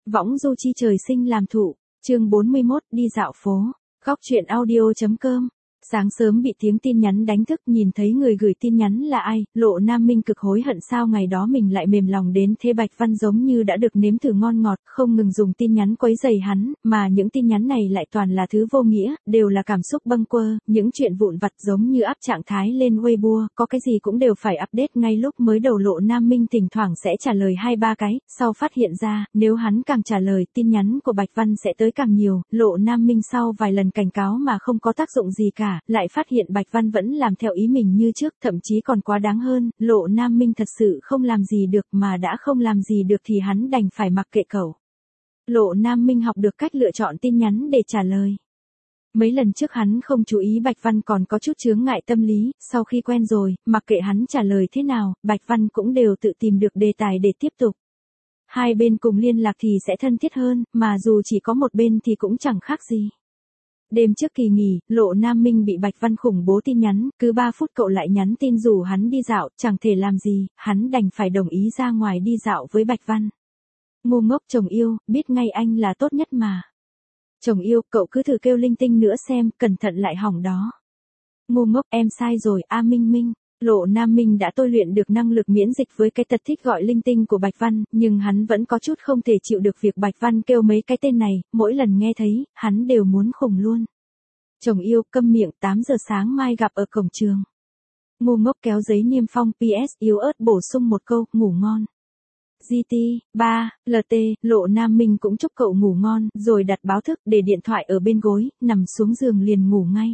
Võng du chi trời sinh làm thụ, chương 41, đi dạo phố. Góc truyện audio.com. Sáng sớm bị tiếng tin nhắn đánh thức, nhìn thấy người gửi tin nhắn là ai, Lộ Nam Minh cực hối hận sao ngày đó mình lại mềm lòng đến thế. Bạch Văn giống như đã được nếm thử ngon ngọt, không ngừng dùng tin nhắn quấy rầy hắn, mà những tin nhắn này lại toàn là thứ vô nghĩa, đều là cảm xúc bâng quơ, những chuyện vụn vặt giống như áp trạng thái lên Weibo, có cái gì cũng đều phải update ngay lúc mới đầu. Lộ Nam Minh thỉnh thoảng sẽ trả lời 2-3 cái, sau phát hiện ra, nếu hắn càng trả lời, tin nhắn của Bạch Văn sẽ tới càng nhiều. Lộ Nam Minh sau vài lần cảnh cáo mà không có tác dụng gì cả, lại phát hiện Bạch Văn vẫn làm theo ý mình như trước, thậm chí còn quá đáng hơn. Lộ Nam Minh thật sự không làm gì được, mà đã không làm gì được thì hắn đành phải mặc kệ cậu. Lộ Nam Minh học được cách lựa chọn tin nhắn để trả lời. Mấy lần trước hắn không chú ý Bạch Văn còn có chút chướng ngại tâm lý, sau khi quen rồi, mặc kệ hắn trả lời thế nào, Bạch Văn cũng đều tự tìm được đề tài để tiếp tục. Hai bên cùng liên lạc thì sẽ thân thiết hơn, mà dù chỉ có một bên thì cũng chẳng khác gì. Đêm trước kỳ nghỉ, Lộ Nam Minh bị Bạch Văn khủng bố tin nhắn, cứ 3 phút cậu lại nhắn tin rủ hắn đi dạo, chẳng thể làm gì, hắn đành phải đồng ý ra ngoài đi dạo với Bạch Văn. Ngu ngốc chồng yêu, biết ngay anh là tốt nhất mà. Chồng yêu, cậu cứ thử kêu linh tinh nữa xem, cẩn thận lại hỏng đó. Ngu ngốc, em sai rồi, Minh Minh. Lộ Nam Minh đã tôi luyện được năng lực miễn dịch với cái tật thích gọi linh tinh của Bạch Văn, nhưng hắn vẫn có chút không thể chịu được việc Bạch Văn kêu mấy cái tên này, mỗi lần nghe thấy, hắn đều muốn khùng luôn. Chồng yêu, câm miệng, 8 giờ sáng mai gặp ở cổng trường. Ngu ngốc kéo giấy niêm phong, PS yếu ớt bổ sung một câu, ngủ ngon. GT, 3, LT, Lộ Nam Minh cũng chúc cậu ngủ ngon, rồi đặt báo thức, để điện thoại ở bên gối, nằm xuống giường liền ngủ ngay.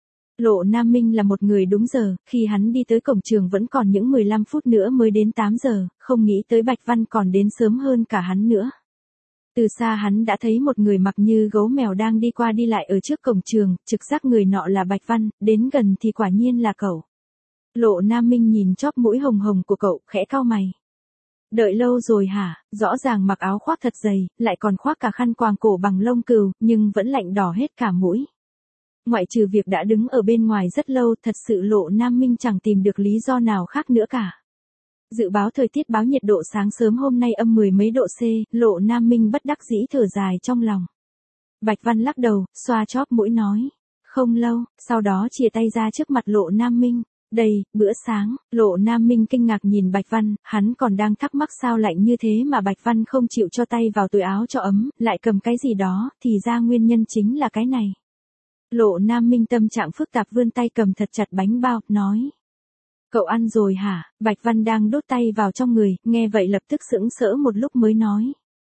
Lộ Nam Minh là một người đúng giờ, khi hắn đi tới cổng trường vẫn còn những 15 phút nữa mới đến 8 giờ, không nghĩ tới Bạch Văn còn đến sớm hơn cả hắn nữa. Từ xa hắn đã thấy một người mặc như gấu mèo đang đi qua đi lại ở trước cổng trường, trực giác người nọ là Bạch Văn, đến gần thì quả nhiên là cậu. Lộ Nam Minh nhìn chóp mũi hồng hồng của cậu, khẽ cau mày. Đợi lâu rồi hả? Rõ ràng mặc áo khoác thật dày, lại còn khoác cả khăn quàng cổ bằng lông cừu, nhưng vẫn lạnh đỏ hết cả mũi. Ngoại trừ việc đã đứng ở bên ngoài rất lâu, thật sự Lộ Nam Minh chẳng tìm được lý do nào khác nữa cả. Dự báo thời tiết báo nhiệt độ sáng sớm hôm nay âm 10 mấy độ C, Lộ Nam Minh bất đắc dĩ thở dài trong lòng. Bạch Văn lắc đầu, xoa chóp mũi nói. Không lâu, sau đó chìa tay ra trước mặt Lộ Nam Minh. Đây, bữa sáng. Lộ Nam Minh kinh ngạc nhìn Bạch Văn, hắn còn đang thắc mắc sao lạnh như thế mà Bạch Văn không chịu cho tay vào túi áo cho ấm, lại cầm cái gì đó, thì ra nguyên nhân chính là cái này. Lộ Nam Minh tâm trạng phức tạp vươn tay cầm thật chặt bánh bao, nói. Cậu ăn rồi hả? Bạch Văn đang đút tay vào trong người, nghe vậy lập tức sững sỡ một lúc mới nói.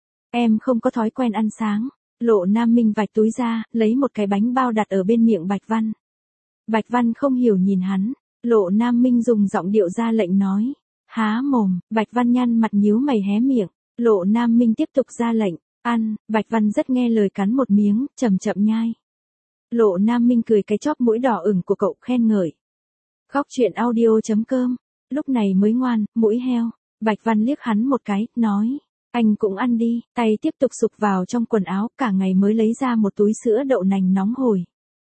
Em không có thói quen ăn sáng. Lộ Nam Minh vạch túi ra, lấy một cái bánh bao đặt ở bên miệng Bạch Văn. Bạch Văn không hiểu nhìn hắn. Lộ Nam Minh dùng giọng điệu ra lệnh nói. Há mồm. Bạch Văn nhăn mặt nhíu mày hé miệng. Lộ Nam Minh tiếp tục ra lệnh. Ăn. Bạch Văn rất nghe lời cắn một miếng, chậm chậm nhai. Lộ Nam Minh cười cái chóp mũi đỏ ửng của cậu, khen ngợi. Góc truyện audio.com. Lúc này mới ngoan, mũi heo. Bạch Văn liếc hắn một cái, nói. Anh cũng ăn đi. Tay tiếp tục sục vào trong quần áo, cả ngày mới lấy ra một túi sữa đậu nành nóng hổi.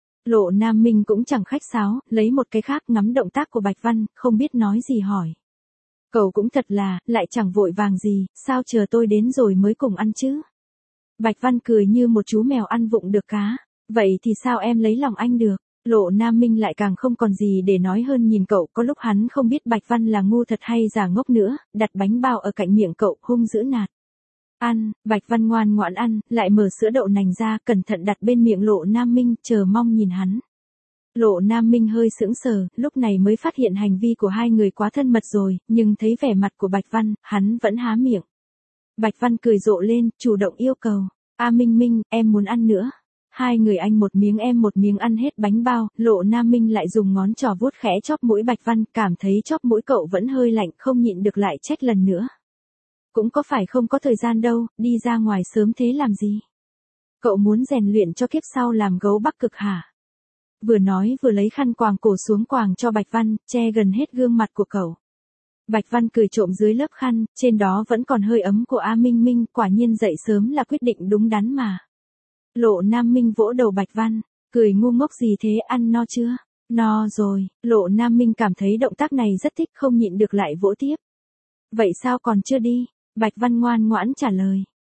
Lộ Nam Minh cũng chẳng khách sáo, lấy một cái khác ngắm động tác của Bạch Văn, không biết nói gì hỏi. Cậu cũng thật là, lại chẳng vội vàng gì, sao chờ tôi đến rồi mới cùng ăn chứ? Bạch Văn cười như một chú mèo ăn vụng được cá. Vậy thì sao em lấy lòng anh được? Lộ Nam Minh lại càng không còn gì để nói hơn nhìn cậu, có lúc hắn không biết Bạch Văn là ngu thật hay giả ngốc nữa, đặt bánh bao ở cạnh miệng cậu, hung dữ nạt. Ăn, Bạch Văn ngoan ngoãn ăn, lại mở sữa đậu nành ra, cẩn thận đặt bên miệng Lộ Nam Minh, chờ mong nhìn hắn. Lộ Nam Minh hơi sững sờ, lúc này mới phát hiện hành vi của hai người quá thân mật rồi, nhưng thấy vẻ mặt của Bạch Văn, hắn vẫn há miệng. Bạch Văn cười rộ lên, chủ động yêu cầu. Minh Minh, em muốn ăn nữa. Hai người anh một miếng em một miếng ăn hết bánh bao, Lộ Nam Minh lại dùng ngón trỏ vuốt khẽ chóp mũi Bạch Văn, cảm thấy chóp mũi cậu vẫn hơi lạnh, không nhịn được lại trách lần nữa. Cũng có phải không có thời gian đâu, đi ra ngoài sớm thế làm gì? Cậu muốn rèn luyện cho kiếp sau làm gấu Bắc Cực hả? Vừa nói vừa lấy khăn quàng cổ xuống quàng cho Bạch Văn, che gần hết gương mặt của cậu. Bạch Văn cười trộm dưới lớp khăn, trên đó vẫn còn hơi ấm của Minh Minh, quả nhiên dậy sớm là quyết định đúng đắn mà. Lộ Nam Minh vỗ đầu Bạch Văn, cười ngu ngốc gì thế, ăn no chưa? No rồi. Lộ Nam Minh cảm thấy động tác này rất thích, không nhịn được lại vỗ tiếp. Vậy sao còn chưa đi? Bạch Văn ngoan ngoãn trả lời.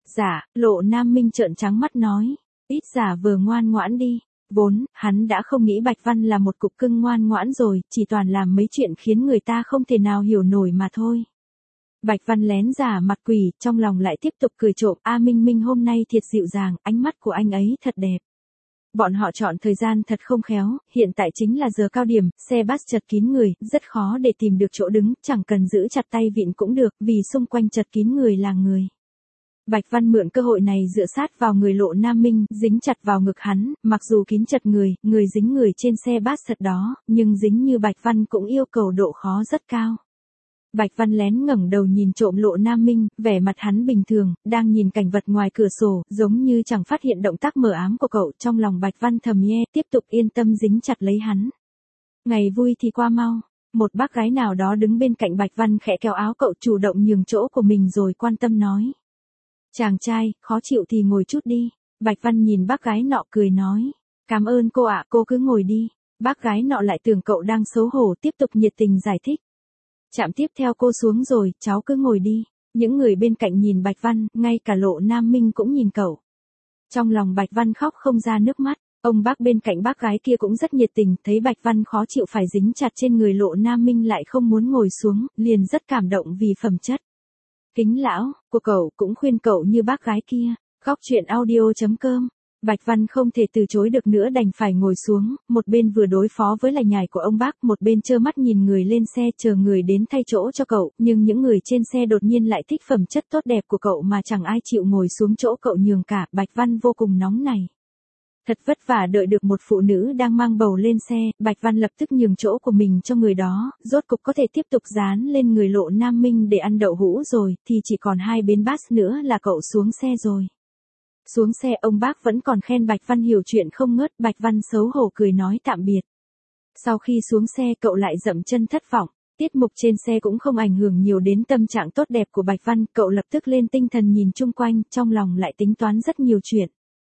Dạ, Lộ Nam Minh trợn trắng mắt nói. Ít giả vờ ngoan ngoãn đi. Vốn, hắn đã không nghĩ Bạch Văn là một cục cưng ngoan ngoãn rồi, chỉ toàn làm mấy chuyện khiến người ta không thể nào hiểu nổi mà thôi. Bạch Văn lén giả mặt quỷ, trong lòng lại tiếp tục cười trộm. A Minh Minh hôm nay thiệt dịu dàng, ánh mắt của anh ấy thật đẹp. Bọn họ chọn thời gian thật không khéo, hiện tại chính là giờ cao điểm, xe bus chật kín người, rất khó để tìm được chỗ đứng, chẳng cần giữ chặt tay vịn cũng được, vì xung quanh chật kín người là người. Bạch Văn mượn cơ hội này dựa sát vào người Lộ Nam Minh, dính chặt vào ngực hắn, mặc dù kín chật người dính người trên xe bus thật đó, nhưng dính như Bạch Văn cũng yêu cầu độ khó rất cao. Bạch Văn lén ngẩng đầu nhìn trộm Lộ Nam Minh, vẻ mặt hắn bình thường, đang nhìn cảnh vật ngoài cửa sổ, giống như chẳng phát hiện động tác mờ ám của cậu, trong lòng Bạch Văn thầm nhe, tiếp tục yên tâm dính chặt lấy hắn. Ngày vui thì qua mau, một bác gái nào đó đứng bên cạnh Bạch Văn khẽ kéo áo cậu chủ động nhường chỗ của mình rồi quan tâm nói. Chàng trai, khó chịu thì ngồi chút đi. Bạch Văn nhìn bác gái nọ cười nói. Cảm ơn cô ạ, cô cứ ngồi đi. Bác gái nọ lại tưởng cậu đang xấu hổ tiếp tục nhiệt tình giải thích. Chạm tiếp theo cô xuống rồi, cháu cứ ngồi đi. Những người bên cạnh nhìn Bạch Văn, ngay cả Lộ Nam Minh cũng nhìn cậu. Trong lòng Bạch Văn khóc không ra nước mắt. Ông bác bên cạnh bác gái kia cũng rất nhiệt tình, thấy Bạch Văn khó chịu phải dính chặt trên người Lộ Nam Minh lại không muốn ngồi xuống, liền rất cảm động vì phẩm chất. Kính lão, của cậu cũng khuyên cậu như bác gái kia. Góc chuyện audio.com. Bạch Văn không thể từ chối được nữa đành phải ngồi xuống, một bên vừa đối phó với lải nhải của ông bác, một bên trơ mắt nhìn người lên xe chờ người đến thay chỗ cho cậu, nhưng những người trên xe đột nhiên lại thích phẩm chất tốt đẹp của cậu mà chẳng ai chịu ngồi xuống chỗ cậu nhường cả, Bạch Văn vô cùng nóng này. Thật vất vả đợi được một phụ nữ đang mang bầu lên xe, Bạch Văn lập tức nhường chỗ của mình cho người đó, rốt cục có thể tiếp tục dán lên người Lộ Nam Minh để ăn đậu hũ rồi, thì chỉ còn 2 bến bus nữa là cậu xuống xe rồi. Xuống xe ông bác vẫn còn khen Bạch Văn hiểu chuyện không ngớt, Bạch Văn xấu hổ cười nói tạm biệt. Sau khi xuống xe cậu lại dậm chân thất vọng, tiết mục trên xe cũng không ảnh hưởng nhiều đến tâm trạng tốt đẹp của Bạch Văn, cậu lập tức lên tinh thần nhìn chung quanh, trong lòng lại tính toán rất nhiều chuyện.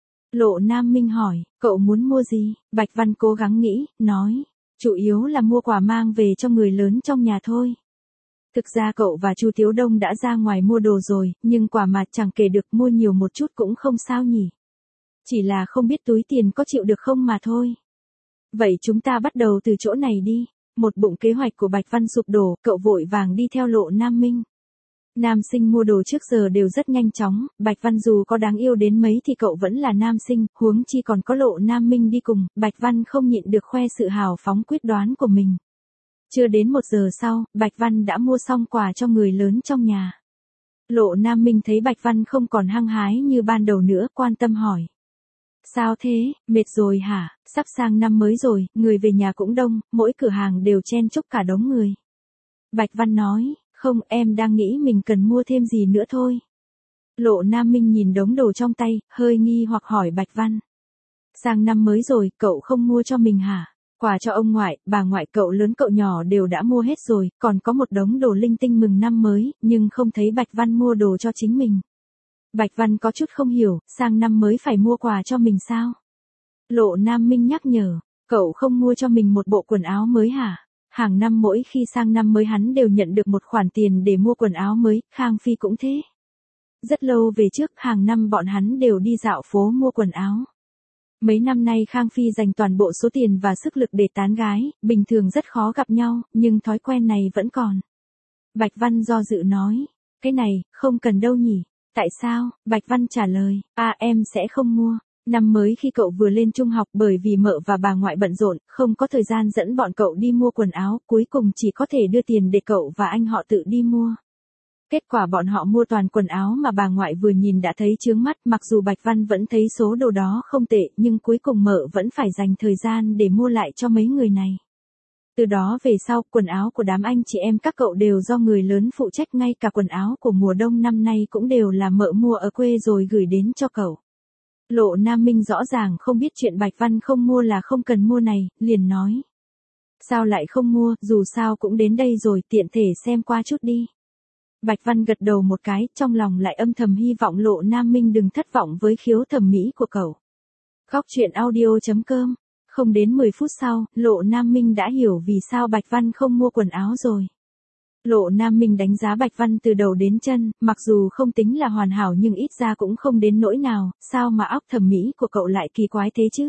Lộ Nam Minh hỏi, cậu muốn mua gì? Bạch Văn cố gắng nghĩ, nói, chủ yếu là mua quà mang về cho người lớn trong nhà thôi. Thực ra cậu và chú Tiếu Đông đã ra ngoài mua đồ rồi, nhưng quà mà chẳng kể được mua nhiều một chút cũng không sao nhỉ. Chỉ là không biết túi tiền có chịu được không mà thôi. Vậy chúng ta bắt đầu từ chỗ này đi. Một bụng kế hoạch của Bạch Văn sụp đổ, cậu vội vàng đi theo Lộ Nam Minh. Nam sinh mua đồ trước giờ đều rất nhanh chóng, Bạch Văn dù có đáng yêu đến mấy thì cậu vẫn là nam sinh, huống chi còn có Lộ Nam Minh đi cùng, Bạch Văn không nhịn được khoe sự hào phóng quyết đoán của mình. Chưa đến 1 giờ sau, Bạch Văn đã mua xong quà cho người lớn trong nhà. Lộ Nam Minh thấy Bạch Văn không còn hăng hái như ban đầu nữa, quan tâm hỏi. Sao thế, mệt rồi hả, sắp sang năm mới rồi, người về nhà cũng đông, mỗi cửa hàng đều chen chúc cả đống người. Bạch Văn nói, không, em đang nghĩ mình cần mua thêm gì nữa thôi. Lộ Nam Minh nhìn đống đồ trong tay, hơi nghi hoặc hỏi Bạch Văn. Sang năm mới rồi, cậu không mua cho mình hả? Quà cho ông ngoại, bà ngoại cậu lớn cậu nhỏ đều đã mua hết rồi, còn có một đống đồ linh tinh mừng năm mới, nhưng không thấy Bạch Văn mua đồ cho chính mình. Bạch Văn có chút không hiểu, sang năm mới phải mua quà cho mình sao? Lộ Nam Minh nhắc nhở, cậu không mua cho mình một bộ quần áo mới hả? Hàng năm mỗi khi sang năm mới hắn đều nhận được một khoản tiền để mua quần áo mới, Khang Phi cũng thế. Rất lâu về trước, hàng năm bọn hắn đều đi dạo phố mua quần áo. Mấy năm nay Khang Phi dành toàn bộ số tiền và sức lực để tán gái, bình thường rất khó gặp nhau, nhưng thói quen này vẫn còn. Bạch Văn do dự nói, cái này, không cần đâu nhỉ. Tại sao? Bạch Văn trả lời, em sẽ không mua. Năm mới khi cậu vừa lên trung học bởi vì mợ và bà ngoại bận rộn, không có thời gian dẫn bọn cậu đi mua quần áo, cuối cùng chỉ có thể đưa tiền để cậu và anh họ tự đi mua. Kết quả bọn họ mua toàn quần áo mà bà ngoại vừa nhìn đã thấy chướng mắt, mặc dù Bạch Văn vẫn thấy số đồ đó không tệ, nhưng cuối cùng mợ vẫn phải dành thời gian để mua lại cho mấy người này. Từ đó về sau, quần áo của đám anh chị em các cậu đều do người lớn phụ trách, ngay cả quần áo của mùa đông năm nay cũng đều là mợ mua ở quê rồi gửi đến cho cậu. Lộ Nam Minh rõ ràng không biết chuyện Bạch Văn không mua là không cần mua này, liền nói. Sao lại không mua, dù sao cũng đến đây rồi, tiện thể xem qua chút đi. Bạch Văn gật đầu một cái, trong lòng lại âm thầm hy vọng Lộ Nam Minh đừng thất vọng với khiếu thẩm mỹ của cậu. Góc chuyện audio.com. Không đến 10 phút sau, Lộ Nam Minh đã hiểu vì sao Bạch Văn không mua quần áo rồi. Lộ Nam Minh đánh giá Bạch Văn từ đầu đến chân, mặc dù không tính là hoàn hảo nhưng ít ra cũng không đến nỗi nào, sao mà óc thẩm mỹ của cậu lại kỳ quái thế chứ?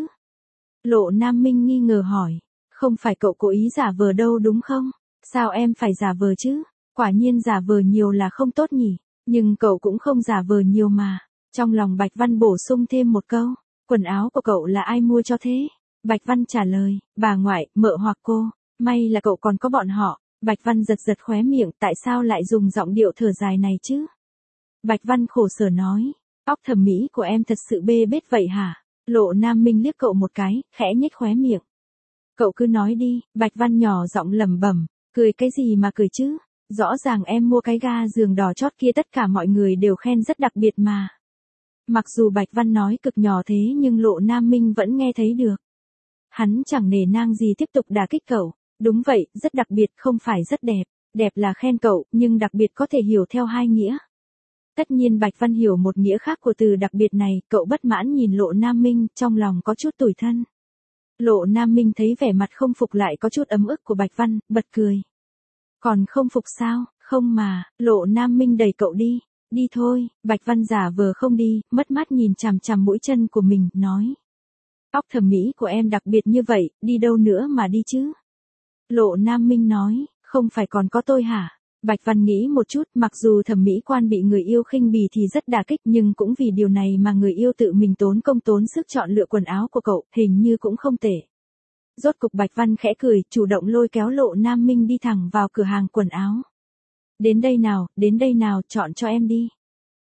Lộ Nam Minh nghi ngờ hỏi, không phải cậu cố ý giả vờ đâu đúng không? Sao em phải giả vờ chứ? Quả nhiên giả vờ nhiều là không tốt nhỉ, nhưng cậu cũng không giả vờ nhiều mà. Trong lòng Bạch Văn bổ sung thêm một câu, quần áo của cậu là ai mua cho thế? Bạch Văn trả lời, bà ngoại, mợ hoặc cô, may là cậu còn có bọn họ. Bạch Văn giật giật khóe miệng, tại sao lại dùng giọng điệu thở dài này chứ? Bạch Văn khổ sở nói, óc thẩm mỹ của em thật sự bê bết vậy hả? Lộ Nam Minh liếc cậu một cái, khẽ nhếch khóe miệng. Cậu cứ nói đi, Bạch Văn nhỏ giọng lẩm bẩm, cười cái gì mà cười chứ? Rõ ràng em mua cái ga giường đỏ chót kia tất cả mọi người đều khen rất đặc biệt mà. Mặc dù Bạch Văn nói cực nhỏ thế nhưng Lộ Nam Minh vẫn nghe thấy được. Hắn chẳng nể nang gì tiếp tục đả kích cậu. Đúng vậy, rất đặc biệt, không phải rất đẹp. Đẹp là khen cậu, nhưng đặc biệt có thể hiểu theo hai nghĩa. Tất nhiên Bạch Văn hiểu một nghĩa khác của từ đặc biệt này, cậu bất mãn nhìn Lộ Nam Minh, trong lòng có chút tủi thân. Lộ Nam Minh thấy vẻ mặt không phục lại có chút ấm ức của Bạch Văn, bật cười. Còn không phục sao? Không mà, Lộ Nam Minh đẩy cậu đi. Đi thôi, Bạch Văn giả vờ không đi, mất mát nhìn chằm chằm mũi chân của mình, nói. Óc thẩm mỹ của em đặc biệt như vậy, đi đâu nữa mà đi chứ? Lộ Nam Minh nói, không phải còn có tôi hả? Bạch Văn nghĩ một chút, mặc dù thẩm mỹ quan bị người yêu khinh bỉ thì rất đả kích nhưng cũng vì điều này mà người yêu tự mình tốn công tốn sức chọn lựa quần áo của cậu, hình như cũng không tệ. Rốt cục Bạch Văn khẽ cười, chủ động lôi kéo Lộ Nam Minh đi thẳng vào cửa hàng quần áo. Đến đây nào, chọn cho em đi.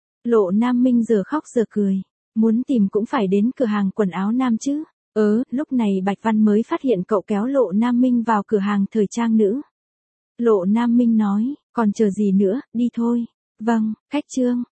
Lộ Nam Minh giờ khóc giờ cười, muốn tìm cũng phải đến cửa hàng quần áo nam chứ. Lúc này Bạch Văn mới phát hiện cậu kéo Lộ Nam Minh vào cửa hàng thời trang nữ. Lộ Nam Minh nói, còn chờ gì nữa, đi thôi. Vâng, khách trương.